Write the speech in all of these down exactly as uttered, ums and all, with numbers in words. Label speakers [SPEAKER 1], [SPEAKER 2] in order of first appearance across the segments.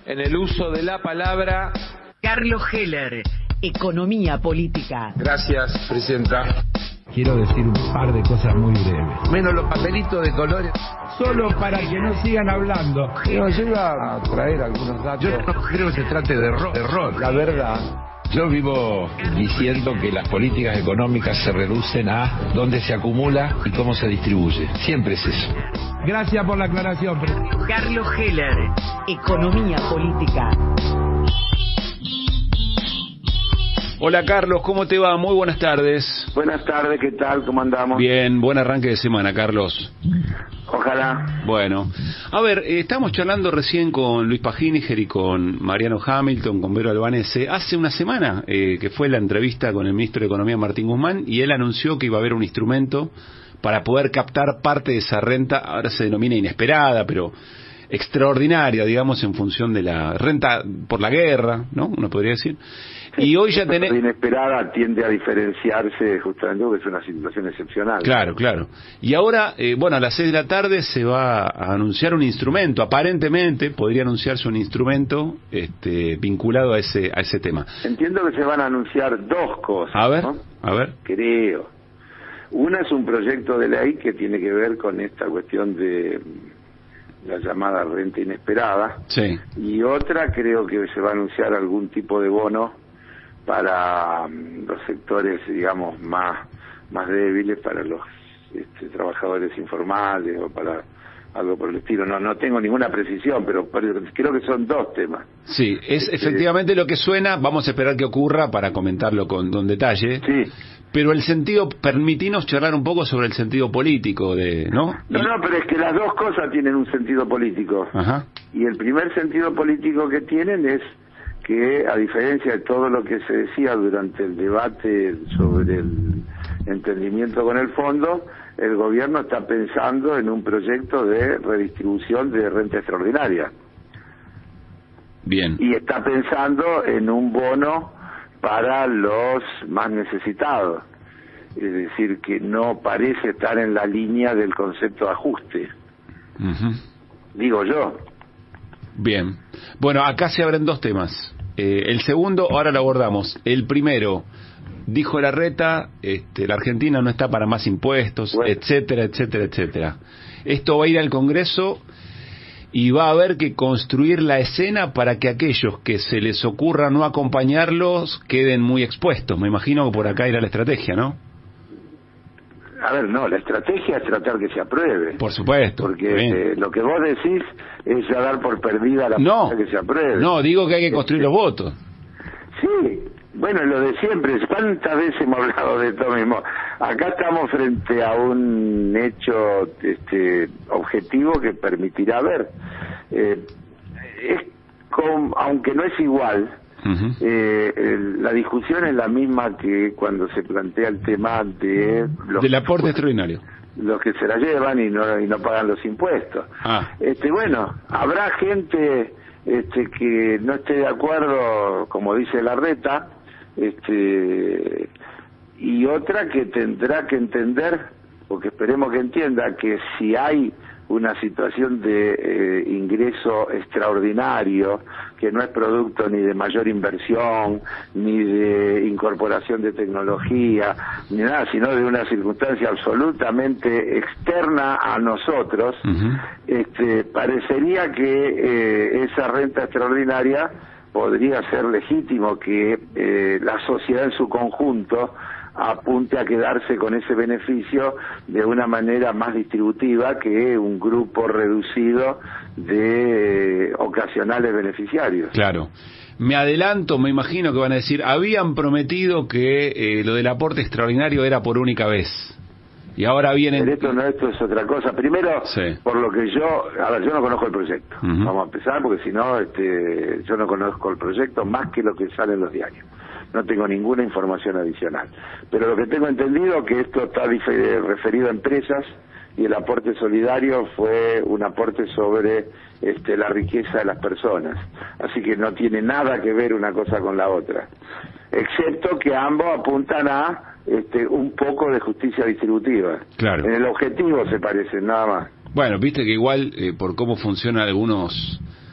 [SPEAKER 1] en el uso de la palabra.
[SPEAKER 2] Carlos Heller, Economía Política.
[SPEAKER 1] Gracias, presidenta.
[SPEAKER 3] Quiero decir un par de cosas muy breves.
[SPEAKER 1] Menos los papelitos de colores.
[SPEAKER 3] Solo para que no sigan hablando.
[SPEAKER 1] No, yo iba a traer algunos datos.
[SPEAKER 3] Yo no creo que se trate de error. De error.
[SPEAKER 1] La verdad.
[SPEAKER 3] Yo vivo diciendo que las políticas económicas se reducen a dónde se acumula y cómo se distribuye. Siempre es eso. Gracias por la aclaración.
[SPEAKER 2] Carlos Heller, Economía Política.
[SPEAKER 4] Hola Carlos, ¿cómo te va? Muy buenas tardes.
[SPEAKER 5] Buenas tardes, ¿qué tal? ¿Cómo andamos?
[SPEAKER 4] Bien, buen arranque de semana, Carlos.
[SPEAKER 5] Ojalá.
[SPEAKER 4] Bueno, a ver, eh, estamos charlando recién con Luis Paginiger y con Mariano Hamilton, con Vero Albanese, hace una semana eh, que fue la entrevista con el ministro de Economía Martín Guzmán, y él anunció que iba a haber un instrumento para poder captar parte de esa renta, ahora se denomina inesperada, pero extraordinaria, digamos, en función de la renta por la guerra, ¿no? Uno podría decir. Y hoy ya tenés...
[SPEAKER 5] La inesperada tiende a diferenciarse justamente porque es una situación excepcional.
[SPEAKER 4] Claro, claro. Y ahora, eh, bueno, a las seis de la tarde se va a anunciar un instrumento, aparentemente podría anunciarse un instrumento este, vinculado a ese a ese tema.
[SPEAKER 5] Entiendo que se van a anunciar dos cosas.
[SPEAKER 4] A ver,
[SPEAKER 5] ¿no?
[SPEAKER 4] a ver.
[SPEAKER 5] Creo. Una es un proyecto de ley que tiene que ver con esta cuestión de la llamada renta inesperada.
[SPEAKER 4] Sí.
[SPEAKER 5] Y otra creo que se va a anunciar algún tipo de bono para um, los sectores, digamos, más más débiles, para los este, trabajadores informales o para algo por el estilo. No no tengo ninguna precisión, pero, pero creo que son dos temas.
[SPEAKER 4] Sí, es este, efectivamente lo que suena. Vamos a esperar que ocurra para comentarlo con, con detalle.
[SPEAKER 5] Sí.
[SPEAKER 4] Pero el sentido, permitinos charlar un poco sobre el sentido político de, ¿no?
[SPEAKER 5] No, no, pero es que las dos cosas tienen un sentido político.
[SPEAKER 4] Ajá.
[SPEAKER 5] Y el primer sentido político que tienen es que, a diferencia de todo lo que se decía durante el debate sobre el entendimiento con el fondo, el gobierno está pensando en un proyecto de redistribución de renta extraordinaria.
[SPEAKER 4] Bien.
[SPEAKER 5] Y está pensando en un bono para los más necesitados. Es decir, que no parece estar en la línea del concepto de ajuste.
[SPEAKER 4] Uh-huh.
[SPEAKER 5] Digo yo.
[SPEAKER 4] Bien. Bueno, acá se abren dos temas. Eh, el segundo, ahora lo abordamos. El primero, dijo Larreta, este, la Argentina no está para más impuestos, bueno, etcétera, etcétera, etcétera. Esto va a ir al Congreso y va a haber que construir la escena para que aquellos que se les ocurra no acompañarlos queden muy expuestos. Me imagino que por acá irá la estrategia, ¿no?
[SPEAKER 5] A ver, no, la estrategia es tratar que se apruebe.
[SPEAKER 4] Por supuesto.
[SPEAKER 5] Porque eh, lo que vos decís es ya dar por perdida la
[SPEAKER 4] no,
[SPEAKER 5] que se apruebe.
[SPEAKER 4] No, digo que hay que construir
[SPEAKER 5] este,
[SPEAKER 4] los votos.
[SPEAKER 5] Sí, bueno, lo de siempre. ¿Cuántas veces hemos hablado de esto mismo? Acá estamos frente a un hecho este, objetivo que permitirá ver. Eh, es con, aunque no es igual,
[SPEAKER 4] Uh-huh.
[SPEAKER 5] Eh, el, la discusión es la misma que cuando se plantea el tema de los
[SPEAKER 4] del aporte extraordinario,
[SPEAKER 5] los que se la llevan y no y no pagan los impuestos.
[SPEAKER 4] Ah.
[SPEAKER 5] Este bueno, habrá gente este que no esté de acuerdo, como dice Larreta, este y otra que tendrá que entender, porque esperemos que entienda, que si hay una situación de eh, ingreso extraordinario, que no es producto ni de mayor inversión, ni de incorporación de tecnología, ni nada, sino de una circunstancia absolutamente externa a nosotros,
[SPEAKER 4] uh-huh.
[SPEAKER 5] este, parecería que eh, esa renta extraordinaria podría ser legítimo que eh, la sociedad en su conjunto apunte a quedarse con ese beneficio de una manera más distributiva que un grupo reducido de eh, ocasionales beneficiarios.
[SPEAKER 4] Claro. Me adelanto, me imagino que van a decir, habían prometido que eh, lo del aporte extraordinario era por única vez. Y ahora vienen...
[SPEAKER 5] Pero esto no, esto es otra cosa. Primero,
[SPEAKER 4] sí.
[SPEAKER 5] por lo que yo... A ver, yo no conozco el proyecto.
[SPEAKER 4] Uh-huh.
[SPEAKER 5] Vamos a empezar, porque si no, este, yo no conozco el proyecto más que lo que sale en los diarios. No tengo ninguna información adicional. Pero lo que tengo entendido es que esto está referido a empresas y el aporte solidario fue un aporte sobre este, la riqueza de las personas. Así que no tiene nada que ver una cosa con la otra. Excepto que ambos apuntan a este, un poco de justicia distributiva.
[SPEAKER 4] Claro.
[SPEAKER 5] En el objetivo se parecen, nada más.
[SPEAKER 4] Bueno, viste que igual, eh, por cómo funcionan algunos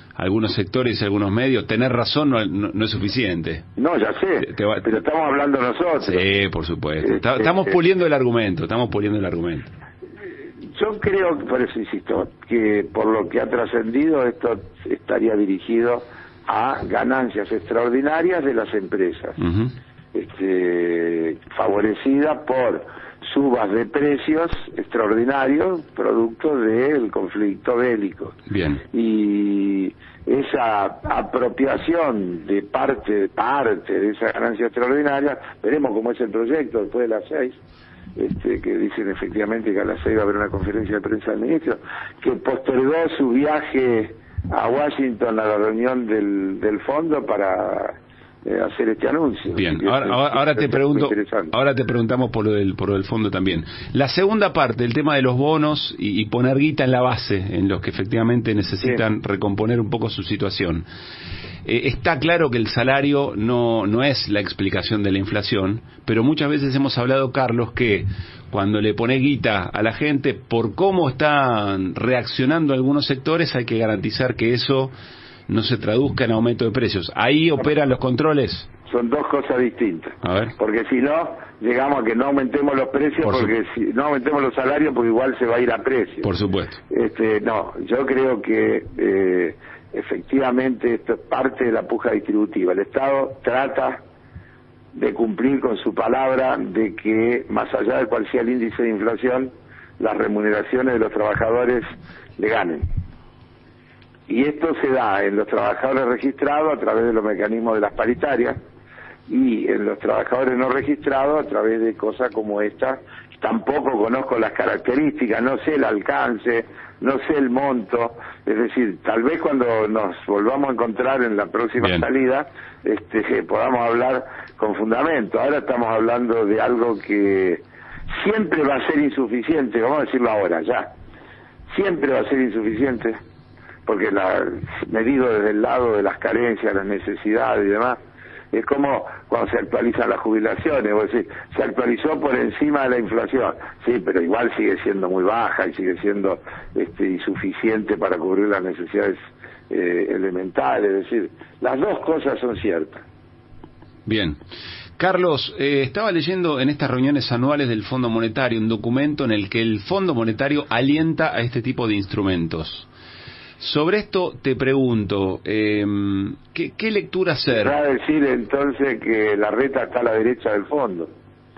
[SPEAKER 4] algunos sectores y algunos medios, tener razón no, no, no es suficiente.
[SPEAKER 5] No, ya sé,
[SPEAKER 4] te, te va...
[SPEAKER 5] pero estamos hablando nosotros.
[SPEAKER 4] Sí, por supuesto.
[SPEAKER 5] Eh,
[SPEAKER 4] estamos
[SPEAKER 5] eh,
[SPEAKER 4] puliendo el argumento, estamos puliendo el argumento.
[SPEAKER 5] Yo creo, por eso insisto, que por lo que ha trascendido, esto estaría dirigido a ganancias extraordinarias de las empresas, uh-huh. este, favorecidas por subas de precios extraordinarios producto del conflicto bélico.
[SPEAKER 4] Bien.
[SPEAKER 5] Y esa apropiación de parte, parte de esa ganancia extraordinaria, veremos cómo es el proyecto después de las seis, este, que dicen efectivamente que a las seis va a haber una conferencia de prensa del ministro, que postergó su viaje a Washington a la reunión del, del fondo para eh, hacer este anuncio.
[SPEAKER 4] Bien, ahora, es, ahora, ahora te pregunto, ahora te preguntamos por lo del por lo del fondo también. La segunda parte, el tema de los bonos y, y poner guita en la base, en los que efectivamente necesitan sí. recomponer un poco su situación. Eh, está claro que el salario no, no es la explicación de la inflación, pero muchas veces hemos hablado, Carlos, que cuando le pone guita a la gente, por cómo están reaccionando algunos sectores, hay que garantizar que eso no se traduzca en aumento de precios. ¿Ahí operan los controles?
[SPEAKER 5] Son dos cosas distintas.
[SPEAKER 4] A ver.
[SPEAKER 5] Porque si no, llegamos a que no aumentemos los precios, por porque si no aumentemos los salarios, pues igual se va a ir a precios.
[SPEAKER 4] Por supuesto.
[SPEAKER 5] Este, no, yo creo que eh, efectivamente esto es parte de la puja distributiva. El Estado trata de cumplir con su palabra de que, más allá de cuál sea el índice de inflación, las remuneraciones de los trabajadores le ganen. Y esto se da en los trabajadores registrados a través de los mecanismos de las paritarias y en los trabajadores no registrados a través de cosas como esta. Tampoco conozco las características, no sé el alcance, no sé el monto, es decir, tal vez cuando nos volvamos a encontrar en la próxima Bien. salida, este, podamos hablar con fundamento. Ahora estamos hablando de algo que siempre va a ser insuficiente, vamos a decirlo ahora, ya, siempre va a ser insuficiente, porque la, medido desde el lado de las carencias, las necesidades y demás, es como cuando se actualizan las jubilaciones, es decir, se actualizó por encima de la inflación, sí, pero igual sigue siendo muy baja y sigue siendo este, insuficiente para cubrir las necesidades eh, elementales, es decir, las dos cosas son ciertas.
[SPEAKER 4] Bien. Carlos, eh, estaba leyendo en estas reuniones anuales del Fondo Monetario un documento en el que el Fondo Monetario alienta a este tipo de instrumentos. Sobre esto te pregunto, eh, ¿qué, ¿qué lectura hacer?
[SPEAKER 5] Va a decir entonces que la reta está a la derecha del fondo.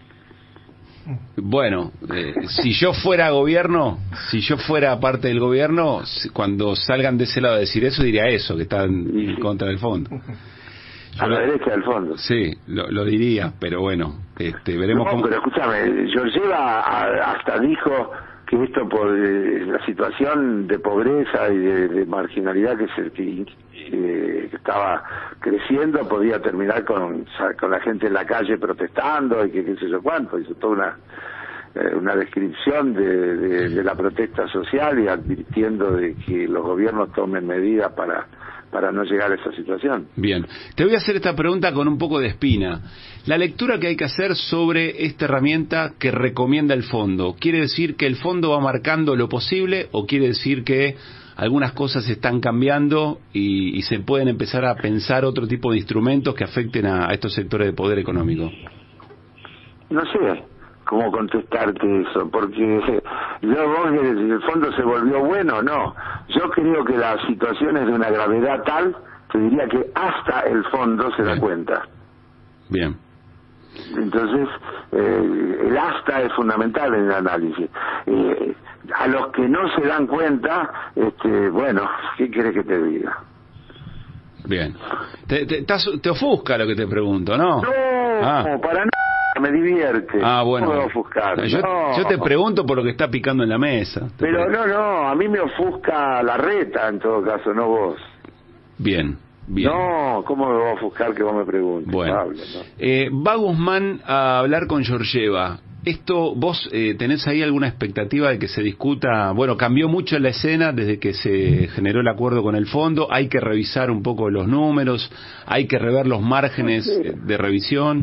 [SPEAKER 4] Bueno, eh, si yo fuera gobierno, si yo fuera parte del gobierno, cuando salgan de ese lado a decir eso, diría eso, que están y, en contra del fondo.
[SPEAKER 5] A la derecha del fondo.
[SPEAKER 4] Sí, lo, lo diría, pero bueno, este, veremos
[SPEAKER 5] no,
[SPEAKER 4] cómo...
[SPEAKER 5] pero escúchame, Georgieva hasta dijo que esto por eh, la situación de pobreza y de, de marginalidad que se que, eh, que estaba creciendo podía terminar con, con la gente en la calle protestando y que qué sé yo cuánto, hizo toda una eh, una descripción de, de, de la protesta social y advirtiendo de que los gobiernos tomen medidas para para no llegar a esa situación.
[SPEAKER 4] Bien, te voy a hacer esta pregunta con un poco de espina. La lectura que hay que hacer sobre esta herramienta que recomienda el fondo, ¿quiere decir que el fondo va marcando lo posible o quiere decir que algunas cosas están cambiando y, y se pueden empezar a pensar otro tipo de instrumentos que afecten a, a estos sectores de poder económico?
[SPEAKER 5] No sé cómo contestarte eso, porque yo vos el fondo se volvió bueno, no. Yo creo que la situación es de una gravedad tal, te diría que hasta el fondo se
[SPEAKER 4] Bien.
[SPEAKER 5] da cuenta.
[SPEAKER 4] Bien.
[SPEAKER 5] Entonces, eh, el hasta es fundamental en el análisis. Eh, a los que no se dan cuenta, este, bueno, ¿qué querés que te diga?
[SPEAKER 4] Bien. Te, te, te ofusca lo que te pregunto, ¿no?
[SPEAKER 5] No,
[SPEAKER 4] ah.
[SPEAKER 5] para nada. Me divierte.
[SPEAKER 4] Ah, bueno.
[SPEAKER 5] No me ofuscar.
[SPEAKER 4] Yo,
[SPEAKER 5] no.
[SPEAKER 4] yo te pregunto por lo que está picando en la mesa.
[SPEAKER 5] Pero no, no, a mí me ofusca la reta en todo caso, no vos.
[SPEAKER 4] Bien, bien.
[SPEAKER 5] No, ¿cómo me va a ofuscar que vos me preguntes?
[SPEAKER 4] Bueno,
[SPEAKER 5] Pablo, ¿no?
[SPEAKER 4] eh, va Guzmán a hablar con Georgieva. Esto, ¿vos eh, tenés ahí alguna expectativa de que se discuta? Bueno, cambió mucho la escena desde que se generó el acuerdo con el fondo. Hay que revisar un poco los números, hay que rever los márgenes
[SPEAKER 5] no sé.
[SPEAKER 4] de revisión.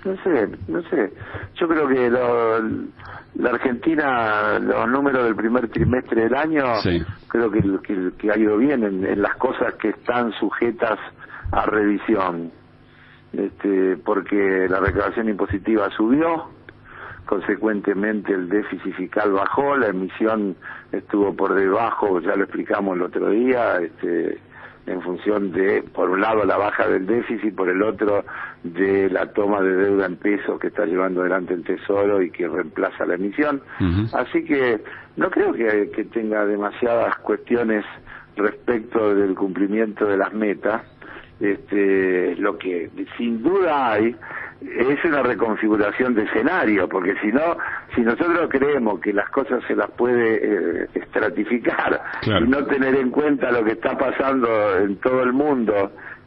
[SPEAKER 5] No sé, no sé. Yo creo que lo, la Argentina, los números del primer trimestre del año, sí. creo que, que, que ha ido bien en, en las cosas que están sujetas a revisión. Este, porque la recaudación impositiva subió, consecuentemente el déficit fiscal bajó, la emisión estuvo por debajo, ya lo explicamos el otro día, este, en función de, por un lado, la baja del déficit, por el otro, de la toma de deuda en pesos que está llevando adelante el Tesoro y que reemplaza la emisión. Uh-huh. Así que no creo que, que tenga demasiadas cuestiones respecto del cumplimiento de las metas. Este, lo que sin duda hay es una reconfiguración de escenario, porque si no, si nosotros creemos que las cosas se las puede eh, estratificar, claro, y no tener en cuenta lo que está pasando en todo el mundo,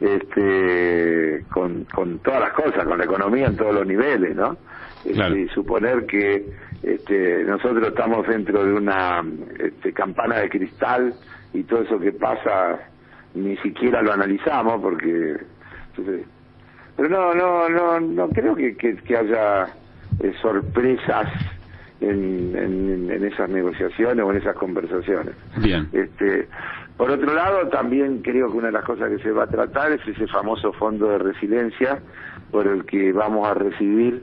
[SPEAKER 5] este, con, con todas las cosas, con la economía en todos los niveles, ¿no? Claro. Este, y suponer que este, nosotros estamos dentro de una este, campana de cristal y todo eso que pasa ni siquiera lo analizamos, porque entonces, pero no no no no creo que que, que haya eh, sorpresas en, en en esas negociaciones o en esas conversaciones.
[SPEAKER 4] Bien.
[SPEAKER 5] Este, por otro lado, también creo que una de las cosas que se va a tratar es ese famoso fondo de resiliencia por el que vamos a recibir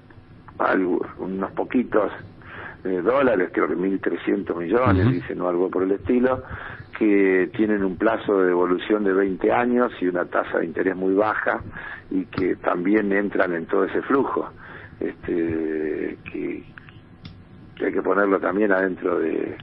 [SPEAKER 5] algo, unos poquitos eh, dólares, creo que mil trescientos millones, uh-huh, dicen, o algo por el estilo, que tienen un plazo de devolución de veinte años y una tasa de interés muy baja, y que también entran en todo ese flujo, este, que, que hay que ponerlo también adentro de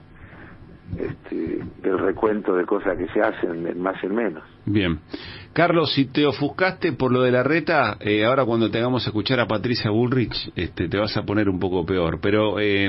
[SPEAKER 5] este, del recuento de cosas que se hacen en más y en menos.
[SPEAKER 4] Bien. Carlos, si te ofuscaste por lo de la reta, eh, ahora cuando tengamos a escuchar a Patricia Bullrich, este, te vas a poner un poco peor, pero eh,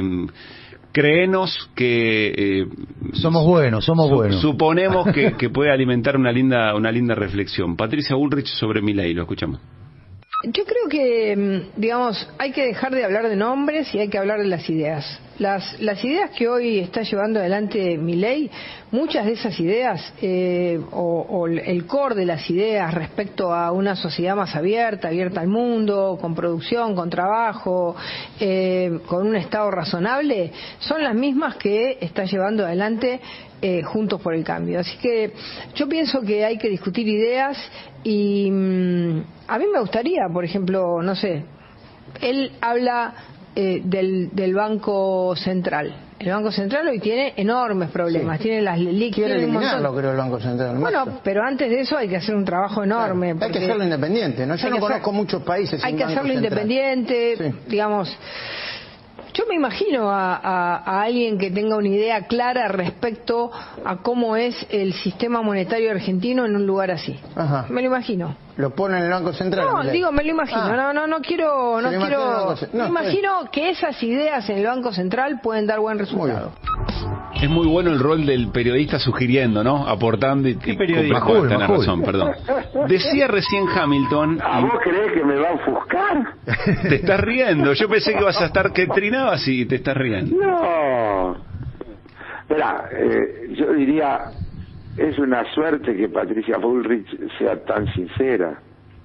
[SPEAKER 4] créenos que eh,
[SPEAKER 6] somos buenos, somos
[SPEAKER 4] su,
[SPEAKER 6] buenos.
[SPEAKER 4] Suponemos que, que puede alimentar una linda, una linda reflexión. Patricia Bullrich sobre Milei, lo escuchamos.
[SPEAKER 7] Yo creo que, digamos, hay que dejar de hablar de nombres y hay que hablar de las ideas. Las, las ideas que hoy está llevando adelante Milei, muchas de esas ideas, eh, o, o el core de las ideas respecto a una sociedad más abierta, abierta al mundo, con producción, con trabajo, eh, con un Estado razonable, son las mismas que está llevando adelante eh, Juntos por el Cambio. Así que yo pienso que hay que discutir ideas y mmm, a mí me gustaría, por ejemplo, no sé, él habla eh, del, del Banco Central. El Banco Central hoy tiene enormes problemas, sí, tiene las LELIC.
[SPEAKER 6] Quiere eliminarlo, creo, el Banco Central.
[SPEAKER 7] Bueno,
[SPEAKER 6] Maestro.
[SPEAKER 7] pero antes de eso hay que hacer un trabajo enorme.
[SPEAKER 6] Claro, hay que hacerlo independiente, ¿no? Yo no conozco hacer, muchos países sin
[SPEAKER 7] Hay que
[SPEAKER 6] Banco
[SPEAKER 7] hacerlo
[SPEAKER 6] Central.
[SPEAKER 7] independiente, sí, digamos. Yo me imagino a, a, a alguien que tenga una idea clara respecto a cómo es el sistema monetario argentino en un lugar así. Ajá. Me lo imagino.
[SPEAKER 6] ¿Lo pone en el Banco Central?
[SPEAKER 7] No, digo, me lo imagino. Ah. No, no, no quiero, no quiero. No, me imagino sí, que esas ideas en el Banco Central pueden dar buen resultado.
[SPEAKER 4] Muy es muy bueno el rol del periodista sugiriendo, ¿no? Aportando y, y
[SPEAKER 6] complejo,
[SPEAKER 4] tenés razón, perdón. Decía recién Hamilton.
[SPEAKER 5] ¿A vos creés que me va a ofuscar?
[SPEAKER 4] Te estás riendo. Yo pensé que vas a estar que trinabas y te estás riendo.
[SPEAKER 5] No. Esperá, eh, yo diría, es una suerte que Patricia Bullrich sea tan sincera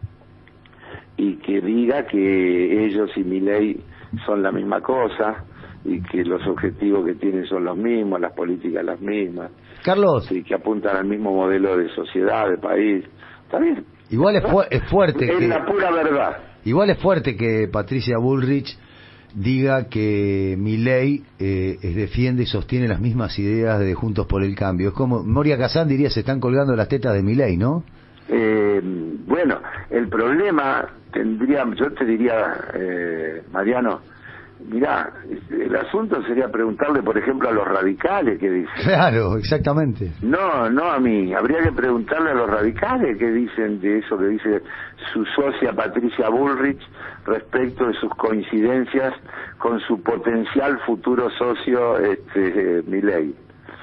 [SPEAKER 5] y que diga que ellos y Milei son la misma cosa y que los objetivos que tienen son los mismos, las políticas las mismas.
[SPEAKER 6] Carlos.
[SPEAKER 5] Y que apuntan al mismo modelo de sociedad, de país. ¿Está bien?
[SPEAKER 6] Igual es, fu es fuerte
[SPEAKER 5] es
[SPEAKER 6] que...
[SPEAKER 5] la pura verdad.
[SPEAKER 6] Igual es fuerte que Patricia Bullrich diga que Milei eh, defiende y sostiene las mismas ideas de Juntos por el Cambio. Es como Moria Kazán diría, se están colgando las tetas de Milei, ¿no?
[SPEAKER 5] Eh, bueno, el problema tendría, yo te diría, eh, Mariano, mirá, el asunto sería preguntarle, por ejemplo, a los radicales qué dicen.
[SPEAKER 6] Claro, exactamente.
[SPEAKER 5] No, no a mí. Habría que preguntarle a los radicales qué dicen de eso que dice su socia Patricia Bullrich respecto de sus coincidencias con su potencial futuro socio, este, Milei.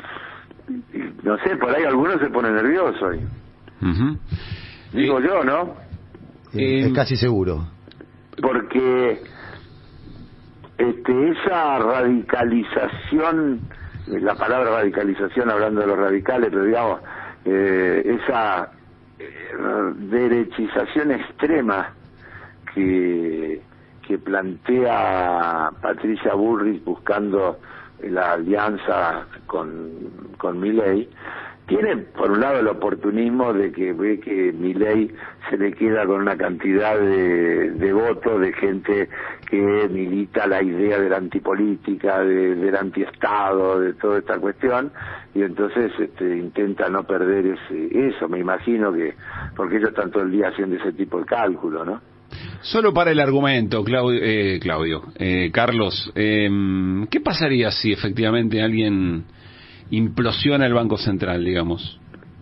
[SPEAKER 5] No sé, por ahí algunos se ponen nerviosos.
[SPEAKER 4] Uh-huh.
[SPEAKER 5] Digo
[SPEAKER 4] eh,
[SPEAKER 5] yo, ¿no?
[SPEAKER 6] Eh, es casi seguro.
[SPEAKER 5] Porque Este, esa radicalización, la palabra radicalización hablando de los radicales, pero digamos, eh, esa eh, derechización extrema que, que plantea Patricia Bullrich buscando la alianza con, con Milei, tiene por un lado el oportunismo de que ve que Milei se le queda con una cantidad de, de votos de gente que milita la idea de la antipolítica, de, del antiestado, de toda esta cuestión, y entonces este, intenta no perder ese, eso, me imagino que, porque ellos están todo el día haciendo ese tipo de cálculo, ¿no?
[SPEAKER 4] Solo para el argumento, Claudio, eh, Claudio eh, Carlos, eh, ¿qué pasaría si efectivamente alguien implosiona el Banco Central, digamos?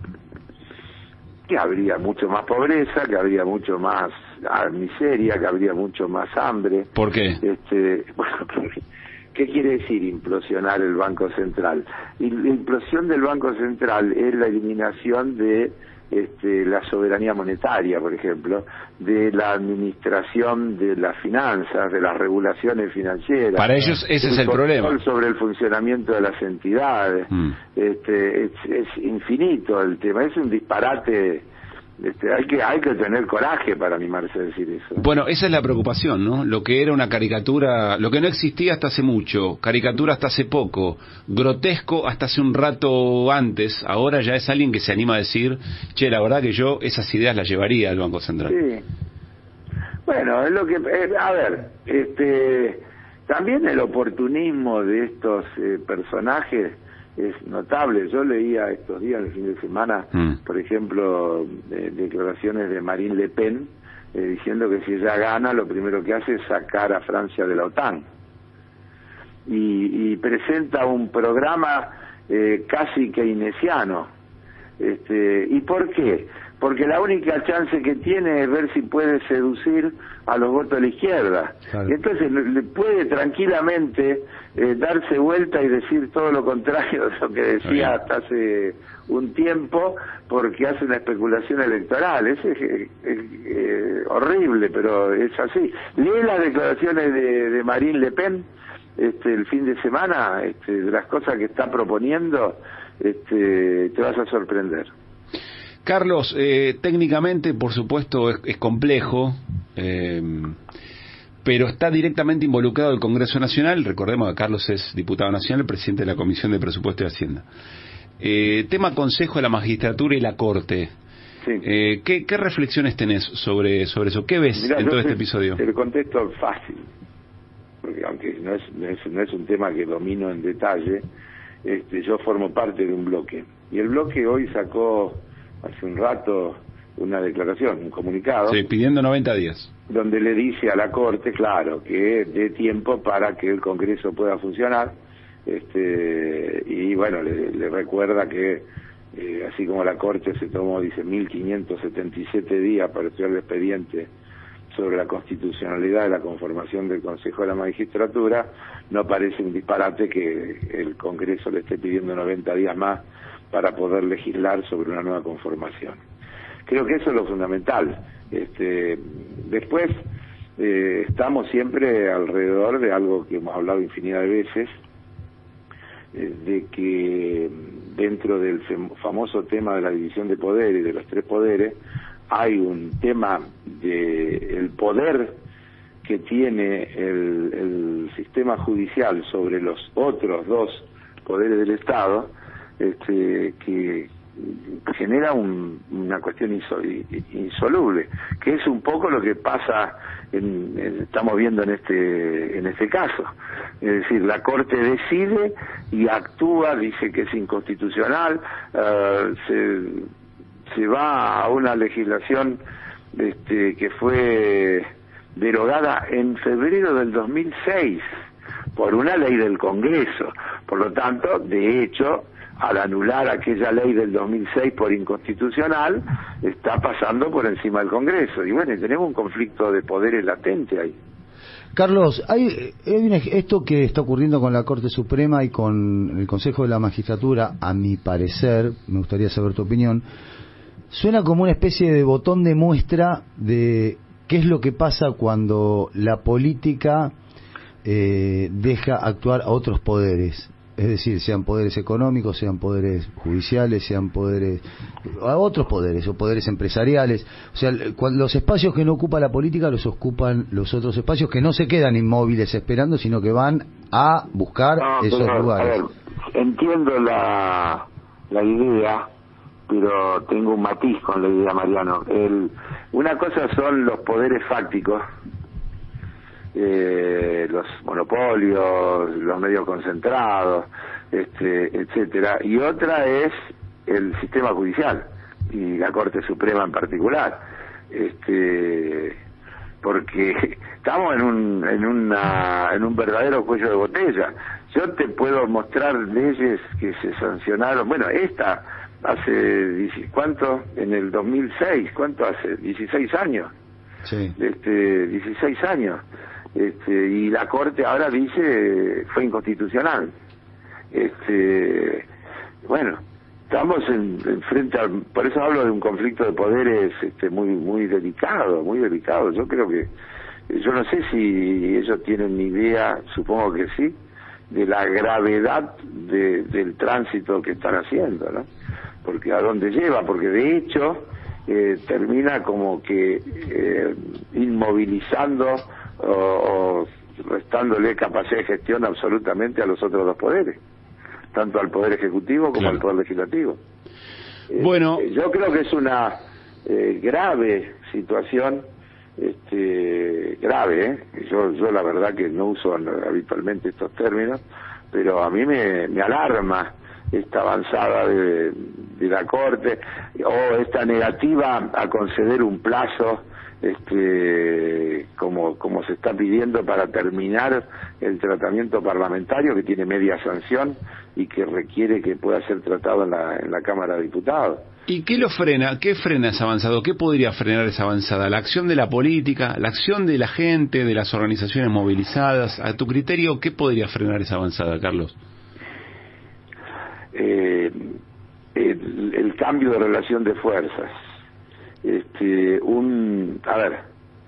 [SPEAKER 5] Que habría mucho más pobreza, que habría mucho más ah, miseria, que habría mucho más hambre.
[SPEAKER 4] ¿Por qué?
[SPEAKER 5] Este, bueno, ¿qué quiere decir implosionar el Banco Central? Y la implosión del Banco Central es la eliminación de este, la soberanía monetaria, por ejemplo, de la administración de las finanzas, de las regulaciones financieras.
[SPEAKER 4] Para ellos ese es el problema.
[SPEAKER 5] Sobre el funcionamiento de las entidades. Mm. Este, es, es infinito el tema, es un disparate. Este, hay que hay que tener coraje para animarse a decir eso.
[SPEAKER 4] Bueno, esa es la preocupación, ¿no? Lo que era una caricatura, lo que no existía hasta hace mucho, caricatura hasta hace poco, grotesco hasta hace un rato antes, ahora ya es alguien que se anima a decir, che, la verdad que yo esas ideas las llevaría al Banco Central.
[SPEAKER 5] Sí. Bueno, es lo que, eh, a ver, este, también el oportunismo de estos eh, personajes es notable. Yo leía estos días, el fin de semana, mm. por ejemplo, de, declaraciones de Marine Le Pen, eh, diciendo que si ella gana, lo primero que hace es sacar a Francia de la OTAN. Y, y presenta un programa eh, casi keynesiano. Este, ¿Y por qué? Porque la única chance que tiene es ver si puede seducir a los votos de la izquierda. Claro. Y entonces le puede tranquilamente eh, darse vuelta y decir todo lo contrario de lo que decía hasta hace un tiempo, porque hace una especulación electoral. Es, es, es, es eh, horrible, pero es así. Lee las declaraciones de, de Marine Le Pen este, el fin de semana, este, de las cosas que está proponiendo, este, te vas a sorprender.
[SPEAKER 4] Carlos, eh, técnicamente, por supuesto, es, es complejo, eh, pero está directamente involucrado el Congreso Nacional. Recordemos que Carlos es diputado nacional, presidente de la Comisión de Presupuesto y Hacienda. Eh, tema Consejo de la Magistratura y la Corte.
[SPEAKER 5] Sí.
[SPEAKER 4] Eh, ¿qué, ¿Qué reflexiones tenés sobre, sobre eso? ¿Qué ves
[SPEAKER 5] Mirá,
[SPEAKER 4] en todo
[SPEAKER 5] te,
[SPEAKER 4] este episodio?
[SPEAKER 5] Te lo contesto fácil, porque aunque no es, no es, no es un tema que domino en detalle, este, yo formo parte de un bloque. Y el bloque hoy sacó hace un rato una declaración, un comunicado.
[SPEAKER 4] Sí, pidiendo noventa días.
[SPEAKER 5] Donde le dice a la Corte, claro, que dé tiempo para que el Congreso pueda funcionar. Este, y bueno, le, le recuerda que, eh, así como la Corte se tomó, dice, mil quinientos setenta y siete días para estudiar el expediente sobre la constitucionalidad de la conformación del Consejo de la Magistratura, no parece un disparate que el Congreso le esté pidiendo noventa días más para poder legislar sobre una nueva conformación. Creo que eso es lo fundamental. Este, después, eh, estamos siempre alrededor de algo que hemos hablado infinidad de veces, eh, de que dentro del famoso tema de la división de poderes, de los tres poderes, hay un tema de el poder que tiene el, el sistema judicial sobre los otros dos poderes del Estado, este, que genera un, una cuestión insol, insoluble, que es un poco lo que pasa, en, en, estamos viendo en este en este caso. Es decir, la Corte decide y actúa, dice que es inconstitucional, uh, se, se va a una legislación este, que fue derogada en febrero del dos mil seis por una ley del Congreso. Por lo tanto, de hecho, al anular aquella ley del dos mil seis por inconstitucional, está pasando por encima del Congreso. Y bueno, tenemos un conflicto de poderes latente ahí.
[SPEAKER 6] Carlos, hay, hay esto que está ocurriendo con la Corte Suprema y con el Consejo de la Magistratura, a mi parecer, me gustaría saber tu opinión, suena como una especie de botón de muestra de qué es lo que pasa cuando la política eh, deja actuar a otros poderes. es decir, sean poderes económicos, sean poderes judiciales, sean poderes, a otros poderes, o poderes empresariales. O sea, los espacios que no ocupa la política los ocupan los otros espacios, que no se quedan inmóviles esperando, sino que van a buscar
[SPEAKER 5] no,
[SPEAKER 6] esos
[SPEAKER 5] pero,
[SPEAKER 6] lugares.
[SPEAKER 5] A ver, entiendo la, la idea, pero tengo un matiz con la idea, Mariano. El, una cosa son los poderes fácticos, eh, los monopolios, los medios concentrados, este, etcétera, y otra es el sistema judicial y la Corte Suprema en particular, este, porque estamos en un en una en un verdadero cuello de botella. Yo te puedo mostrar leyes que se sancionaron, bueno, esta hace ¿cuánto? En el dos mil seis, ¿cuánto hace? dieciséis años.
[SPEAKER 6] Sí.
[SPEAKER 5] Este, dieciséis años. Este, y la Corte ahora dice fue inconstitucional. Este, bueno, estamos en, en frente a, por eso hablo de un conflicto de poderes este, muy muy delicado, muy delicado. Yo creo que, yo no sé si ellos tienen ni idea, supongo que sí, de la gravedad de, del tránsito que están haciendo, ¿no? Porque a dónde lleva, porque de hecho eh, termina como que eh, inmovilizando o, o restándole capacidad de gestión absolutamente a los otros dos poderes, tanto al Poder Ejecutivo como claro. al Poder Legislativo.
[SPEAKER 4] Bueno,
[SPEAKER 5] eh, yo creo que es una eh, grave situación, este, grave, ¿eh? Yo, yo la verdad que no uso habitualmente estos términos, pero a mí me, me alarma esta avanzada de, de la Corte, o esta negativa a conceder un plazo, este, como, como se está pidiendo para terminar el tratamiento parlamentario, que tiene media sanción y que requiere que pueda ser tratado en la, en la Cámara de Diputados.
[SPEAKER 4] ¿Y qué lo frena? ¿Qué frena esa avanzada? ¿Qué podría frenar esa avanzada? ¿La acción de la política? ¿La acción de la gente, de las organizaciones movilizadas? A tu criterio, ¿qué podría frenar esa avanzada, Carlos?
[SPEAKER 5] Eh, el, el cambio de relación de fuerzas. Este, un, a ver,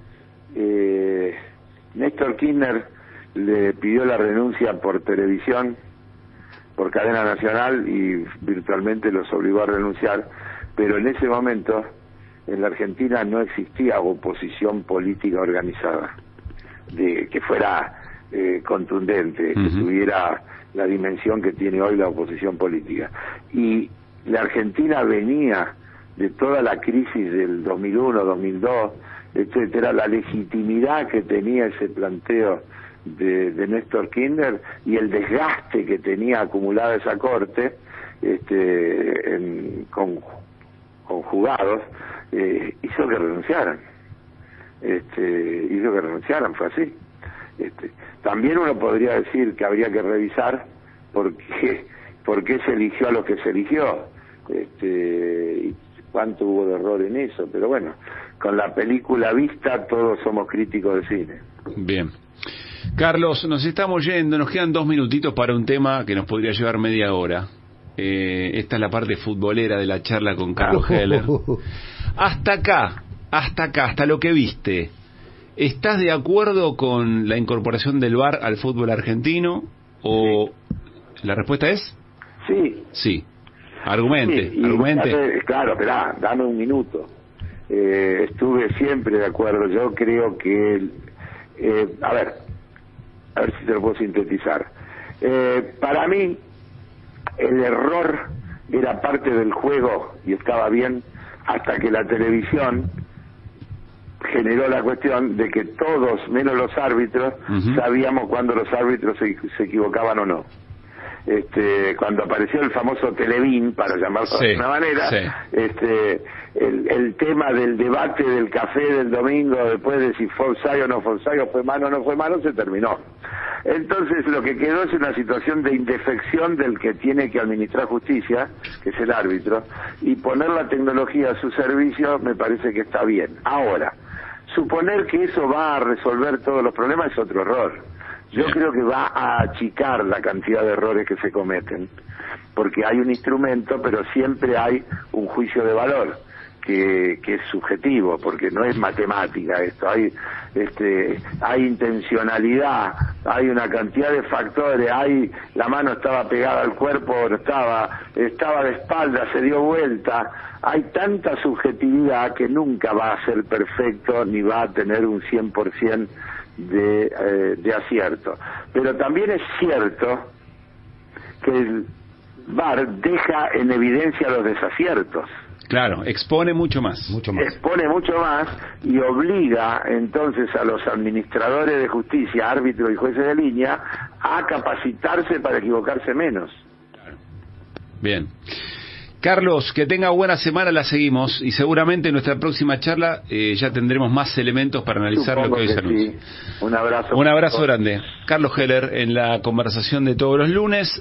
[SPEAKER 5] eh, Néstor Kirchner le pidió la renuncia por televisión, por cadena nacional, y virtualmente los obligó a renunciar, pero en ese momento en la Argentina no existía oposición política organizada de que fuera eh, contundente, uh-huh. que tuviera la dimensión que tiene hoy la oposición política. Y la Argentina venía de toda la crisis del dos mil uno, dos mil dos, etcétera, la legitimidad que tenía ese planteo de, de Néstor Kirchner y el desgaste que tenía acumulada esa Corte, este, en, con, conjugados, eh, hizo que renunciaran. Este, hizo que renunciaran, fue así. Este, también uno podría decir que habría que revisar por qué, por qué se eligió a lo que se eligió, este, y cuánto hubo de error en eso, pero bueno, con la película vista todos somos críticos de cine.
[SPEAKER 4] Bien. Carlos, nos estamos yendo, nos quedan dos minutitos para un tema que nos podría llevar media hora. Eh, esta es la parte futbolera de la charla con Carlos Heller. Hasta acá, hasta acá, hasta lo que viste, ¿estás de acuerdo con la incorporación del V A R al fútbol argentino? ¿O sí. La respuesta es?
[SPEAKER 5] Sí.
[SPEAKER 4] Sí. Argumente,
[SPEAKER 5] sí,
[SPEAKER 4] argumente.
[SPEAKER 5] Dame, claro, esperá, dame un minuto. Eh, estuve siempre de acuerdo. Yo creo que, eh, a ver, a ver si te lo puedo sintetizar. Eh, para mí, el error era parte del juego y estaba bien hasta que la televisión generó la cuestión de que todos, menos los árbitros, uh-huh. sabíamos cuando los árbitros se, se equivocaban o no. Este, cuando apareció el famoso Televín, para llamarlo sí, de alguna manera, sí. este, el, el tema del debate del café del domingo, después de si fue offside o no fue offside, o fue mano o no fue mano, se terminó. Entonces lo que quedó es una situación de indefección del que tiene que administrar justicia, que es el árbitro, y poner la tecnología a su servicio me parece que está bien. Ahora, suponer que eso va a resolver todos los problemas es otro error. Yo Bien. creo que va a achicar la cantidad de errores que se cometen, porque hay un instrumento, pero siempre hay un juicio de valor. que, que es subjetivo, porque no es matemática esto, hay este hay intencionalidad, hay una cantidad de factores, hay la mano estaba pegada al cuerpo, no estaba, estaba de espalda, se dio vuelta, hay tanta subjetividad que nunca va a ser perfecto ni va a tener un cien por ciento de, eh, de acierto. Pero también es cierto que el V A R deja en evidencia los desaciertos.
[SPEAKER 4] Claro, expone mucho más.
[SPEAKER 6] Mucho más.
[SPEAKER 5] Expone mucho más y obliga entonces a los administradores de justicia, árbitros y jueces de línea a capacitarse para equivocarse menos.
[SPEAKER 4] Bien. Carlos, que tenga buena semana, la seguimos y seguramente en nuestra próxima charla eh, ya tendremos más elementos para analizar
[SPEAKER 5] Supongo
[SPEAKER 4] lo que hoy
[SPEAKER 5] que
[SPEAKER 4] se anuncia.
[SPEAKER 5] sí. Un abrazo.
[SPEAKER 4] Un abrazo grande. Carlos Heller en la conversación de todos los lunes.